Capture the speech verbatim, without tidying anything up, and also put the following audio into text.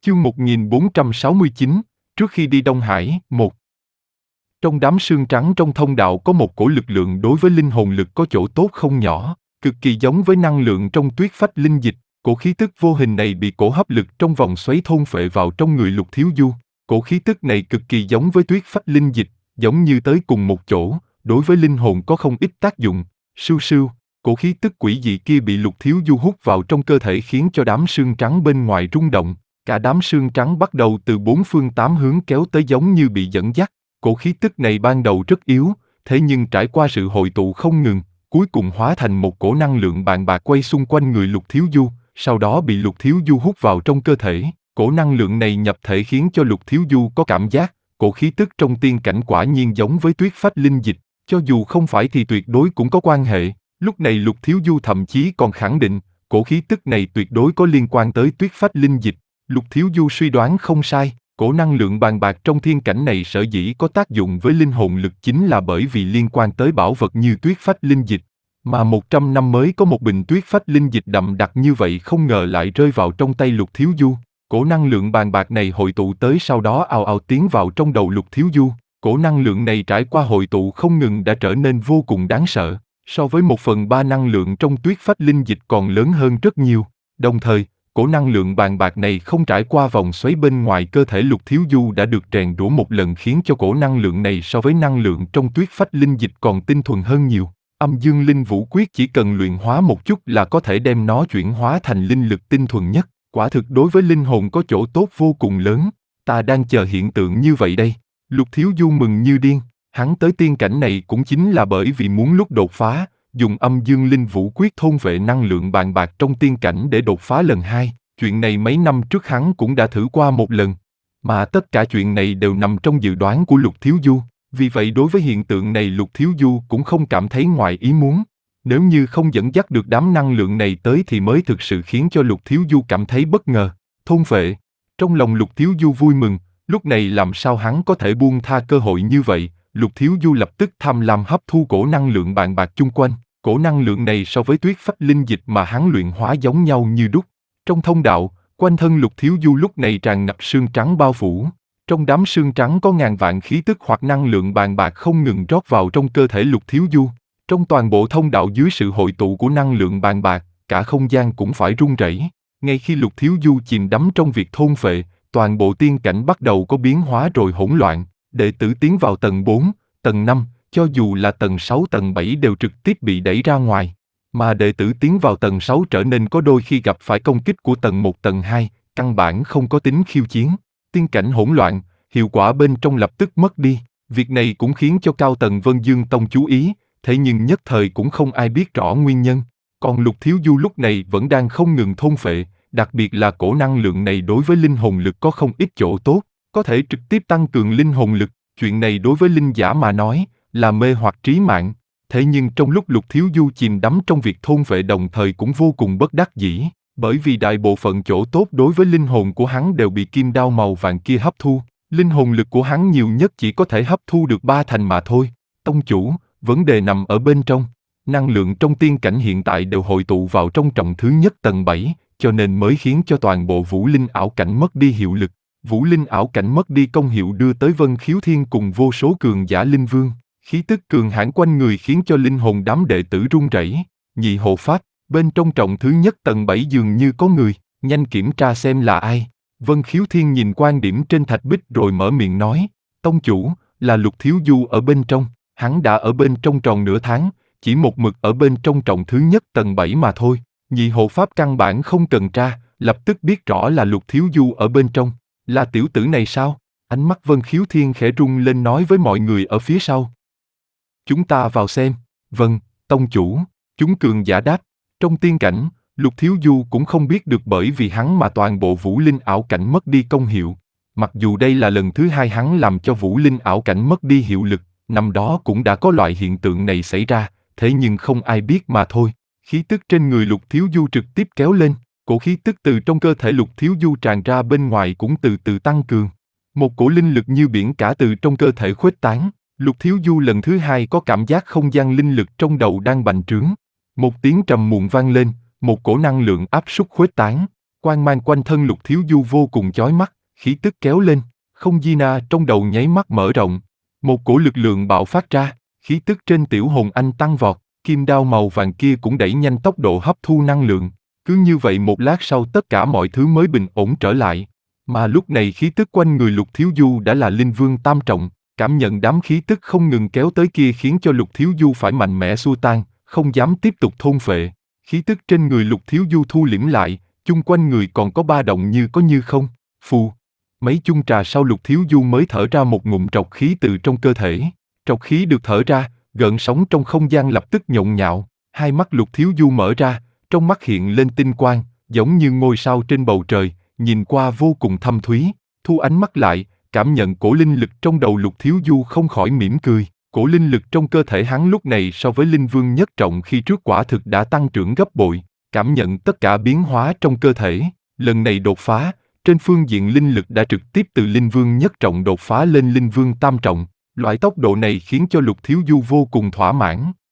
Chương một nghìn bốn trăm sáu mươi chín, trước khi đi Đông Hải, một. Trong đám sương trắng trong thông đạo có một cổ lực lượng đối với linh hồn lực có chỗ tốt không nhỏ, cực kỳ giống với năng lượng trong tuyết phách linh dịch. Cổ khí tức vô hình này bị cổ hấp lực trong vòng xoáy thôn phệ vào trong người Lục Thiếu Du. Cổ khí tức này cực kỳ giống với tuyết phách linh dịch, giống như tới cùng một chỗ, đối với linh hồn có không ít tác dụng. Sưu sưu, cổ khí tức quỷ dị kia bị Lục Thiếu Du hút vào trong cơ thể khiến cho đám sương trắng bên ngoài rung động. Cả đám sương trắng bắt đầu từ bốn phương tám hướng kéo tới giống như bị dẫn dắt. Cổ khí tức này ban đầu rất yếu, thế nhưng trải qua sự hội tụ không ngừng, cuối cùng hóa thành một cổ năng lượng bàn bạc quay xung quanh người Lục Thiếu Du, sau đó bị Lục Thiếu Du hút vào trong cơ thể. Cổ năng lượng này nhập thể khiến cho Lục Thiếu Du có cảm giác, cổ khí tức trong tiên cảnh quả nhiên giống với tuyết phách linh dịch, cho dù không phải thì tuyệt đối cũng có quan hệ. Lúc này Lục Thiếu Du thậm chí còn khẳng định, cổ khí tức này tuyệt đối có liên quan tới tuyết phách linh dịch. Lục Thiếu Du suy đoán không sai, cổ năng lượng bàn bạc trong thiên cảnh này sở dĩ có tác dụng với linh hồn lực chính là bởi vì liên quan tới bảo vật như tuyết phách linh dịch. Mà một trăm năm mới có một bình tuyết phách linh dịch đậm đặc như vậy không ngờ lại rơi vào trong tay Lục Thiếu Du. Cổ năng lượng bàn bạc này hội tụ tới sau đó ào ào tiến vào trong đầu Lục Thiếu Du. Cổ năng lượng này trải qua hội tụ không ngừng đã trở nên vô cùng đáng sợ, so với một phần ba năng lượng trong tuyết phách linh dịch còn lớn hơn rất nhiều. Đồng thời, cổ năng lượng bàn bạc này không trải qua vòng xoáy bên ngoài cơ thể Lục Thiếu Du đã được rèn đũa một lần khiến cho cổ năng lượng này so với năng lượng trong tuyết phách linh dịch còn tinh thuần hơn nhiều. Âm dương linh vũ quyết chỉ cần luyện hóa một chút là có thể đem nó chuyển hóa thành linh lực tinh thuần nhất, quả thực đối với linh hồn có chỗ tốt vô cùng lớn. Ta đang chờ hiện tượng như vậy đây. Lục Thiếu Du mừng như điên, hắn tới tiên cảnh này cũng chính là bởi vì muốn lúc đột phá, dùng âm dương linh vũ quyết thôn vệ năng lượng bàn bạc trong tiên cảnh để đột phá lần hai. Chuyện này mấy năm trước hắn cũng đã thử qua một lần, mà tất cả chuyện này đều nằm trong dự đoán của Lục Thiếu Du. Vì vậy đối với hiện tượng này Lục Thiếu Du cũng không cảm thấy ngoài ý muốn. Nếu như không dẫn dắt được đám năng lượng này tới thì mới thực sự khiến cho Lục Thiếu Du cảm thấy bất ngờ. Thôn vệ. Trong lòng Lục Thiếu Du vui mừng, lúc này làm sao hắn có thể buông tha cơ hội như vậy. Lục Thiếu Du lập tức tham lam hấp thu cổ năng lượng bàn bạc chung quanh. Cổ năng lượng này so với tuyết phách linh dịch mà hắn luyện hóa giống nhau như đúc. Trong thông đạo, quanh thân Lục Thiếu Du lúc này tràn ngập sương trắng bao phủ. Trong đám sương trắng có ngàn vạn khí tức hoặc năng lượng bàn bạc không ngừng rót vào trong cơ thể Lục Thiếu Du. Trong toàn bộ thông đạo dưới sự hội tụ của năng lượng bàn bạc, cả không gian cũng phải rung rẩy. Ngay khi Lục Thiếu Du chìm đắm trong việc thôn phệ, toàn bộ tiên cảnh bắt đầu có biến hóa rồi hỗn loạn. Đệ tử tiến vào tầng bốn, tầng năm, cho dù là tầng sáu tầng bảy đều trực tiếp bị đẩy ra ngoài. Mà đệ tử tiến vào tầng sáu trở nên có đôi khi gặp phải công kích của tầng một tầng hai, căn bản không có tính khiêu chiến. Tiên cảnh hỗn loạn, hiệu quả bên trong lập tức mất đi. Việc này cũng khiến cho cao tầng Vân Dương Tông chú ý, thế nhưng nhất thời cũng không ai biết rõ nguyên nhân. Còn Lục Thiếu Du lúc này vẫn đang không ngừng thôn phệ, đặc biệt là cổ năng lượng này đối với linh hồn lực có không ít chỗ tốt, có thể trực tiếp tăng cường linh hồn lực. Chuyện này đối với linh giả mà nói, là mê hoặc trí mạng. Thế nhưng trong lúc Lục Thiếu Du chìm đắm trong việc thôn vệ đồng thời cũng vô cùng bất đắc dĩ, bởi vì đại bộ phận chỗ tốt đối với linh hồn của hắn đều bị kim đao màu vàng kia hấp thu. Linh hồn lực của hắn nhiều nhất chỉ có thể hấp thu được ba thành mà thôi. Tông chủ, vấn đề nằm ở bên trong. Năng lượng trong tiên cảnh hiện tại đều hội tụ vào trong trọng thứ nhất tầng bảy, cho nên mới khiến cho toàn bộ vũ linh ảo cảnh mất đi hiệu lực. Vũ linh ảo cảnh mất đi công hiệu đưa tới Vân Khiếu Thiên cùng vô số cường giả linh vương. Khí tức cường hãn quanh người khiến cho linh hồn đám đệ tử run rẩy. Nhị hộ pháp, bên trong trọng thứ nhất tầng bảy dường như có người, nhanh kiểm tra xem là ai. Vân Khiếu Thiên nhìn quan điểm trên thạch bích rồi mở miệng nói, tông chủ, là Lục Thiếu Du ở bên trong, hắn đã ở bên trong tròn nửa tháng, chỉ một mực ở bên trong trọng thứ nhất tầng bảy mà thôi. Nhị hộ pháp căn bản không cần tra, lập tức biết rõ là Lục Thiếu Du ở bên trong, là tiểu tử này sao? Ánh mắt Vân Khiếu Thiên khẽ rung lên nói với mọi người ở phía sau. Chúng ta vào xem. Vâng, tông chủ. Chúng cường giả đáp. Trong tiên cảnh, Lục Thiếu Du cũng không biết được bởi vì hắn mà toàn bộ vũ linh ảo cảnh mất đi công hiệu. Mặc dù đây là lần thứ hai hắn làm cho vũ linh ảo cảnh mất đi hiệu lực, năm đó cũng đã có loại hiện tượng này xảy ra, thế nhưng không ai biết mà thôi. Khí tức trên người Lục Thiếu Du trực tiếp kéo lên, cổ khí tức từ trong cơ thể Lục Thiếu Du tràn ra bên ngoài cũng từ từ tăng cường. Một cổ linh lực như biển cả từ trong cơ thể khuếch tán. Lục Thiếu Du lần thứ hai có cảm giác không gian linh lực trong đầu đang bành trướng. Một tiếng trầm muộn vang lên, một cổ năng lượng áp suất khuếch tán. Quang mang quanh thân Lục Thiếu Du vô cùng chói mắt, khí tức kéo lên, không gian na trong đầu nháy mắt mở rộng. Một cổ lực lượng bạo phát ra, khí tức trên tiểu hồn anh tăng vọt, kim đao màu vàng kia cũng đẩy nhanh tốc độ hấp thu năng lượng. Cứ như vậy một lát sau tất cả mọi thứ mới bình ổn trở lại. Mà lúc này khí tức quanh người Lục Thiếu Du đã là linh vương tam trọng, cảm nhận đám khí tức không ngừng kéo tới kia khiến cho Lục Thiếu Du phải mạnh mẽ xua tan, không dám tiếp tục thôn phệ. Khí tức trên người Lục Thiếu Du thu liễm lại, chung quanh người còn có ba động như có như không. Phù. Mấy chung trà sau Lục Thiếu Du mới thở ra một ngụm trọc khí từ trong cơ thể. Trọc khí được thở ra, gợn sóng trong không gian lập tức nhộn nhạo. Hai mắt Lục Thiếu Du mở ra, trong mắt hiện lên tinh quang, giống như ngôi sao trên bầu trời, nhìn qua vô cùng thâm thúy. Thu ánh mắt lại, cảm nhận cổ linh lực trong đầu Lục Thiếu Du không khỏi mỉm cười. Cổ linh lực trong cơ thể hắn lúc này so với linh vương nhất trọng khi trước quả thực đã tăng trưởng gấp bội. Cảm nhận tất cả biến hóa trong cơ thể, lần này đột phá, trên phương diện linh lực đã trực tiếp từ linh vương nhất trọng đột phá lên linh vương tam trọng. Loại tốc độ này khiến cho Lục Thiếu Du vô cùng thỏa mãn.